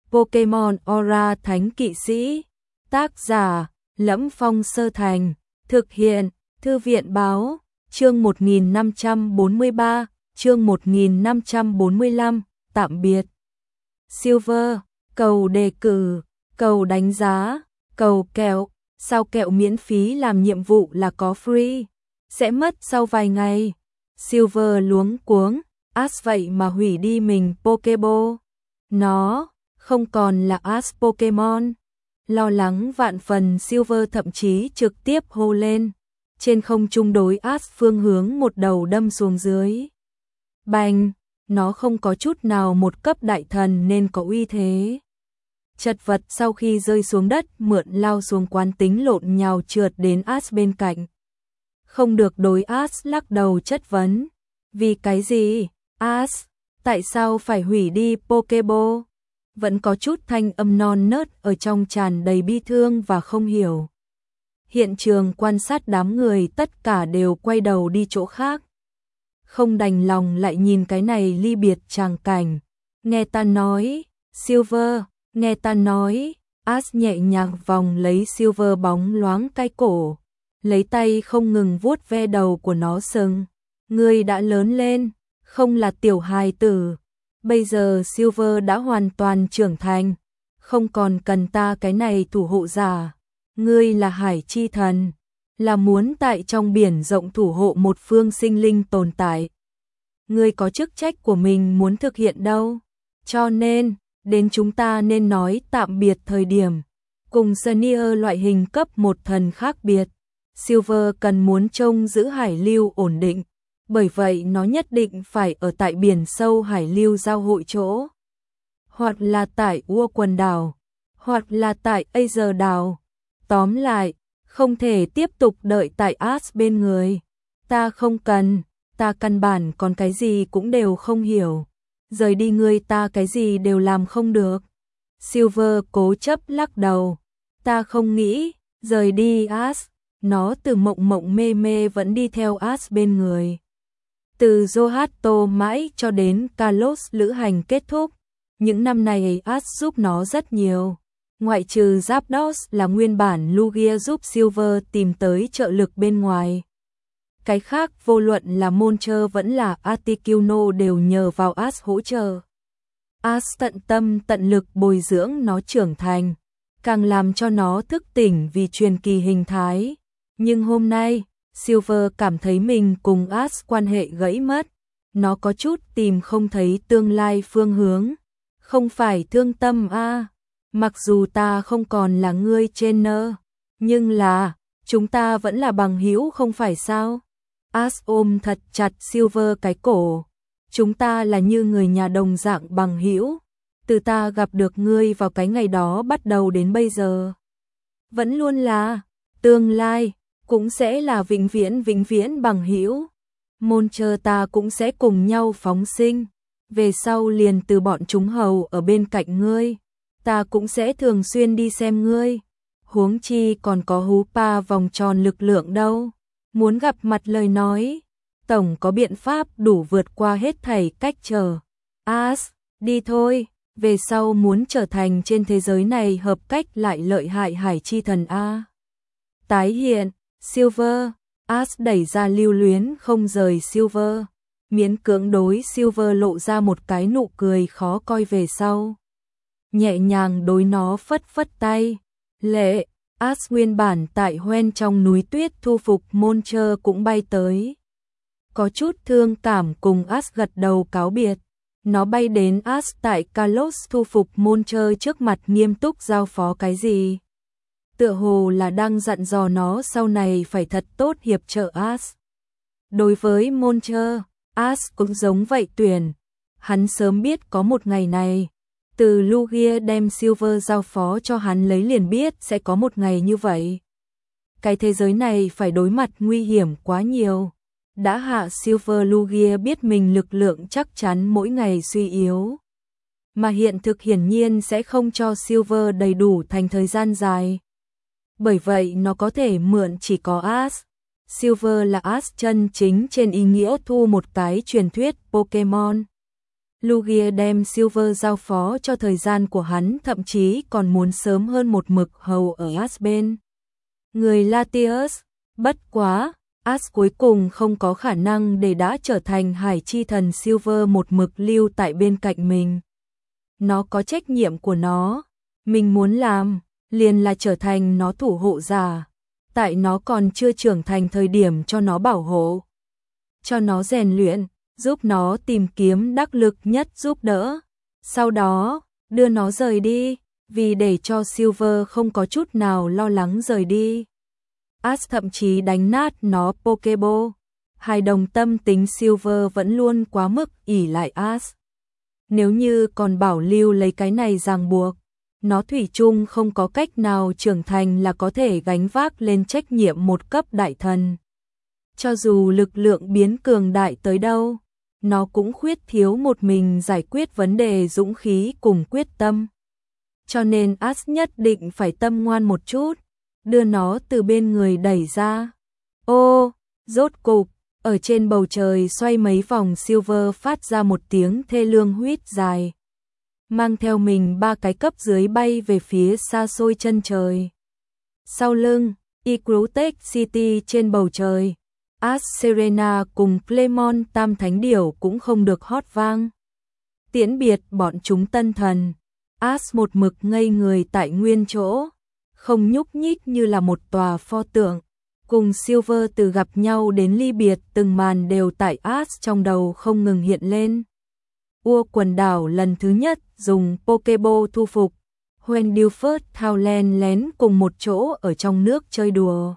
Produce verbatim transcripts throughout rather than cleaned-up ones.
Pokemon Aura Thánh Kỵ Sĩ. Tác giả: Lẫm Phong Sơ Thành. Thực hiện: Thư viện báo. Chương một nghìn năm trăm bốn mươi ba, chương một nghìn năm trăm bốn mươi lăm, tạm biệt. Silver, cầu đề cử, cầu đánh giá, cầu kẹo, sao kẹo miễn phí làm nhiệm vụ là có free, sẽ mất sau vài ngày. Silver luống cuống, Ash vậy mà hủy đi mình Pokeball. Nó không còn là Ash Pokemon. Lo lắng vạn phần, Silver thậm chí trực tiếp hô lên. Trên không trung đối Ash phương hướng một đầu đâm xuống dưới. Bành, nó không có chút nào một cấp đại thần nên có uy thế. Chật vật sau khi rơi xuống đất, mượn lao xuống quán tính lộn nhào trượt đến Ash bên cạnh. Không được đối Ash lắc đầu chất vấn. Vì cái gì? Ash, tại sao phải hủy đi Pokeball? Vẫn có chút thanh âm non nớt ở trong tràn đầy bi thương và không hiểu. Hiện trường quan sát đám người tất cả đều quay đầu đi chỗ khác. Không đành lòng lại nhìn cái này ly biệt tràng cảnh. Nghe ta nói, Silver, nghe ta nói. Ash nhẹ nhàng vòng lấy Silver bóng loáng cái cổ, lấy tay không ngừng vuốt ve đầu của nó sừng. Ngươi đã lớn lên, không là tiểu hài tử. Bây giờ Silver đã hoàn toàn trưởng thành, không còn cần ta cái này thủ hộ giả. Ngươi là hải chi thần, là muốn tại trong biển rộng thủ hộ một phương sinh linh tồn tại. Ngươi có chức trách của mình muốn thực hiện đâu. Cho nên, đến chúng ta nên nói tạm biệt thời điểm. Cùng Senior loại hình cấp một thần khác biệt, Silver cần muốn trông giữ hải lưu ổn định. Bởi vậy nó nhất định phải ở tại biển sâu hải lưu giao hội chỗ. Hoặc là tại Ua quần đảo, hoặc là tại Azer đảo. Tóm lại, không thể tiếp tục đợi tại Ash bên người. Ta không cần, ta căn bản còn cái gì cũng đều không hiểu. Rời đi ngươi ta cái gì đều làm không được. Silver cố chấp lắc đầu. Ta không nghĩ, rời đi Ash. Nó từ mộng mộng mê mê vẫn đi theo Ash bên người. Từ Johto mãi cho đến Kalos lữ hành kết thúc. Những năm này Ash giúp nó rất nhiều. Ngoại trừ Zapdos là nguyên bản Lugia giúp Silver tìm tới trợ lực bên ngoài. Cái khác vô luận là Moltres vẫn là Articuno đều nhờ vào Ash hỗ trợ. Ash tận tâm tận lực bồi dưỡng nó trưởng thành, càng làm cho nó thức tỉnh vì truyền kỳ hình thái. Nhưng hôm nay, Silver cảm thấy mình cùng Ash quan hệ gãy mất. Nó có chút tìm không thấy tương lai phương hướng. Không phải thương tâm a, à. Mặc dù ta không còn là ngươi trainer, nhưng là, chúng ta vẫn là bằng hữu không phải sao? Ash ôm thật chặt Silver cái cổ. Chúng ta là như người nhà đồng dạng bằng hữu. Từ ta gặp được ngươi vào cái ngày đó bắt đầu đến bây giờ. Vẫn luôn là, tương lai, cũng sẽ là vĩnh viễn vĩnh viễn bằng hữu. Moltres ta cũng sẽ cùng nhau phóng sinh. Về sau liền từ bọn chúng hầu ở bên cạnh ngươi. Ta cũng sẽ thường xuyên đi xem ngươi. Huống chi còn có hú pa vòng tròn lực lượng đâu. Muốn gặp mặt lời nói, tổng có biện pháp đủ vượt qua hết thảy cách trở. Ash, đi thôi, về sau muốn trở thành trên thế giới này hợp cách lại lợi hại hải chi thần A. Tái hiện, Silver, Ash đẩy ra lưu luyến không rời Silver. Miễn cưỡng đối Silver lộ ra một cái nụ cười khó coi về sau. Nhẹ nhàng đối nó phất phất tay. Lệ, Ash nguyên bản tại hoen trong núi tuyết thu phục Moltres cũng bay tới. Có chút thương cảm cùng Ash gật đầu cáo biệt. Nó bay đến Ash tại Kalos thu phục Moltres trước mặt nghiêm túc giao phó cái gì. Tựa hồ là đang dặn dò nó sau này phải thật tốt hiệp trợ Ash. Đối với Moltres, Ash cũng giống vậy tuyển. Hắn sớm biết có một ngày này. Từ Lugia đem Silver giao phó cho hắn lấy liền biết sẽ có một ngày như vậy. Cái thế giới này phải đối mặt nguy hiểm quá nhiều. Đã hạ Silver Lugia biết mình lực lượng chắc chắn mỗi ngày suy yếu. Mà hiện thực hiển nhiên sẽ không cho Silver đầy đủ thành thời gian dài. Bởi vậy nó có thể mượn chỉ có Ash. Silver là Ash chân chính trên ý nghĩa thu một cái truyền thuyết Pokemon. Lugia đem Silver giao phó cho thời gian của hắn, thậm chí còn muốn sớm hơn một mực hầu ở Ash bên người Latios. Bất quá, Ash cuối cùng không có khả năng để đã trở thành hải chi thần Silver một mực lưu tại bên cạnh mình. Nó có trách nhiệm của nó, mình muốn làm liền là trở thành nó thủ hộ giả, tại nó còn chưa trưởng thành thời điểm cho nó bảo hộ, cho nó rèn luyện, giúp nó tìm kiếm đắc lực nhất giúp đỡ. Sau đó, đưa nó rời đi, vì để cho Silver không có chút nào lo lắng rời đi. Ash thậm chí đánh nát nó Pokeball. Hài đồng tâm tính Silver vẫn luôn quá mức ỷ lại Ash. Nếu như còn bảo lưu lấy cái này ràng buộc, nó thủy chung không có cách nào trưởng thành là có thể gánh vác lên trách nhiệm một cấp đại thần. Cho dù lực lượng biến cường đại tới đâu, nó cũng khuyết thiếu một mình giải quyết vấn đề dũng khí cùng quyết tâm. Cho nên Ash nhất định phải tâm ngoan một chút, đưa nó từ bên người đẩy ra. Ô, rốt cục, ở trên bầu trời xoay mấy vòng, Silver phát ra một tiếng thê lương huýt dài, mang theo mình ba cái cấp dưới bay về phía xa xôi chân trời. Sau lưng, Ecruteak City trên bầu trời, Ash, Serena cùng Clemon tam thánh điểu cũng không được hót vang. Tiễn biệt bọn chúng tân thần, Ash một mực ngây người tại nguyên chỗ, không nhúc nhích như là một tòa pho tượng. Cùng Silver từ gặp nhau đến ly biệt, từng màn đều tại Ash trong đầu không ngừng hiện lên. Ua quần đảo lần thứ nhất dùng Pokeball thu phục, Wendelford Thailand lén cùng một chỗ ở trong nước chơi đùa.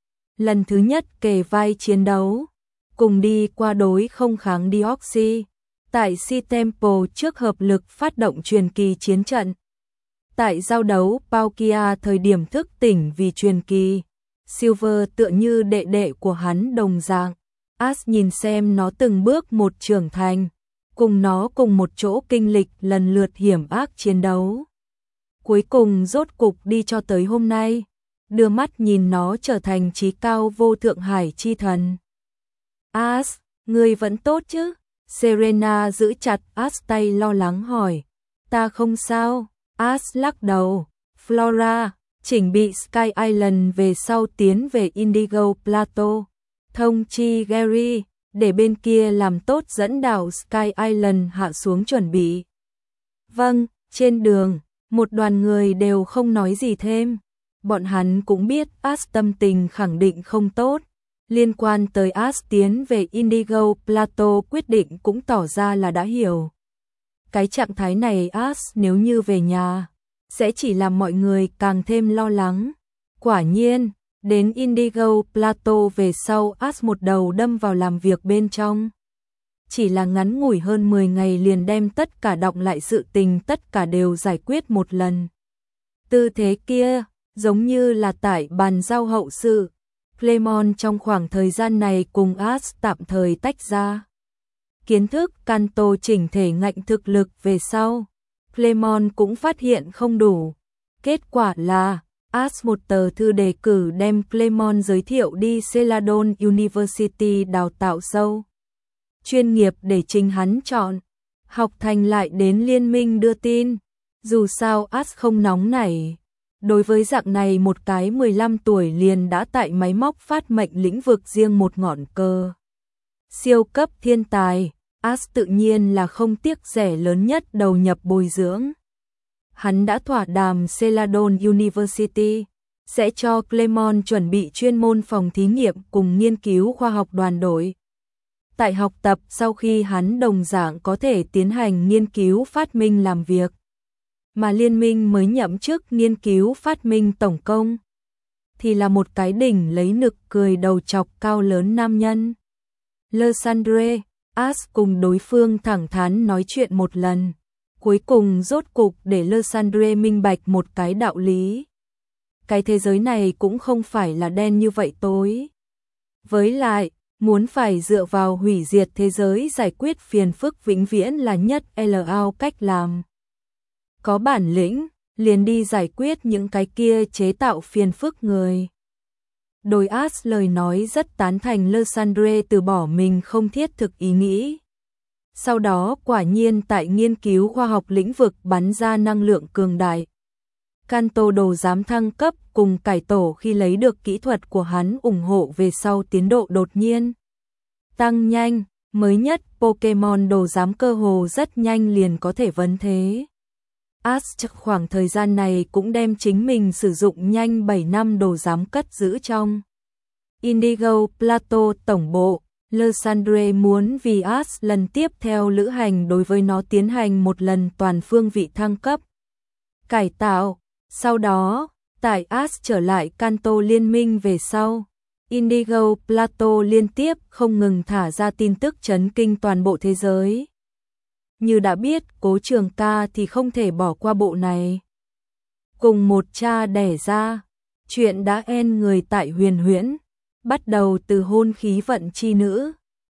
Lần thứ nhất kề vai chiến đấu, cùng đi qua đối không kháng Deoxys, tại Sea Temple trước hợp lực phát động truyền kỳ chiến trận. Tại giao đấu Palkia thời điểm thức tỉnh vì truyền kỳ, Silver tựa như đệ đệ của hắn đồng dạng. Ash nhìn xem nó từng bước một trưởng thành, cùng nó cùng một chỗ kinh lịch lần lượt hiểm ác chiến đấu. Cuối cùng rốt cục đi cho tới hôm nay, đưa mắt nhìn nó trở thành chí cao vô thượng hải chi thần. Ash, ngươi vẫn tốt chứ? Serena giữ chặt Ash tay lo lắng hỏi. Ta không sao. Ash lắc đầu. Flora, chỉnh bị Sky Island về sau tiến về Indigo Plateau. Thông chi Gary, để bên kia làm tốt dẫn đảo Sky Island hạ xuống chuẩn bị. Vâng, trên đường, một đoàn người đều không nói gì thêm. Bọn hắn cũng biết Ash tâm tình khẳng định không tốt. Liên quan tới Ash tiến về Indigo Plateau quyết định cũng tỏ ra là đã hiểu. Cái trạng thái này Ash nếu như về nhà, sẽ chỉ làm mọi người càng thêm lo lắng. Quả nhiên, đến Indigo Plateau về sau Ash một đầu đâm vào làm việc bên trong. Chỉ là ngắn ngủi hơn mười ngày liền đem tất cả đọng lại sự tình tất cả đều giải quyết một lần. Tư thế kia, giống như là tại bàn giao hậu sự. Clemon trong khoảng thời gian này cùng Ash tạm thời tách ra. Kiến thức Kanto chỉnh thể ngạnh thực lực về sau, Clemon cũng phát hiện không đủ. Kết quả là, Ash một tờ thư đề cử đem Clemon giới thiệu đi Celadon University đào tạo sâu. Chuyên nghiệp để chính hắn chọn. Học thành lại đến liên minh đưa tin. Dù sao Ash không nóng nảy. Đối với dạng này một cái mười lăm tuổi liền đã tại máy móc phát mệnh lĩnh vực riêng một ngọn cờ. Siêu cấp thiên tài, Ash tự nhiên là không tiếc rẻ lớn nhất đầu nhập bồi dưỡng. Hắn đã thỏa đàm Celadon University, sẽ cho Clemon chuẩn bị chuyên môn phòng thí nghiệm cùng nghiên cứu khoa học đoàn đội. Tại học tập sau khi hắn đồng dạng có thể tiến hành nghiên cứu phát minh làm việc. Mà liên minh mới nhậm chức nghiên cứu phát minh tổng công, thì là một cái đỉnh lấy nực cười đầu chọc cao lớn nam nhân. Lysandre, Ash cùng đối phương thẳng thắn nói chuyện một lần, cuối cùng rốt cục để Lysandre minh bạch một cái đạo lý. Cái thế giới này cũng không phải là đen như vậy tối. Với lại, muốn phải dựa vào hủy diệt thế giới giải quyết phiền phức vĩnh viễn là nhất lao cách làm. Có bản lĩnh, liền đi giải quyết những cái kia chế tạo phiền phức người. Đối Ash lời nói rất tán thành Lysandre từ bỏ mình không thiết thực ý nghĩ. Sau đó quả nhiên tại nghiên cứu khoa học lĩnh vực bắn ra năng lượng cường đại. Kanto đồ giám thăng cấp cùng cải tổ khi lấy được kỹ thuật của hắn ủng hộ về sau tiến độ đột nhiên tăng nhanh, mới nhất Pokemon đồ giám cơ hồ rất nhanh liền có thể vấn thế. Ash khoảng thời gian này cũng đem chính mình sử dụng nhanh bảy năm đồ giám cất giữ trong Indigo Plateau tổng bộ. Lysandre muốn vì Ash lần tiếp theo lữ hành đối với nó tiến hành một lần toàn phương vị thăng cấp, cải tạo. Sau đó, tại Ash trở lại Kanto liên minh về sau, Indigo Plateau liên tiếp không ngừng thả ra tin tức chấn kinh toàn bộ thế giới. Như đã biết, Cố Trường Ca thì không thể bỏ qua bộ này. Cùng một cha đẻ ra, chuyện đã en người tại Huyền Huyễn, bắt đầu từ hôn khí vận chi nữ.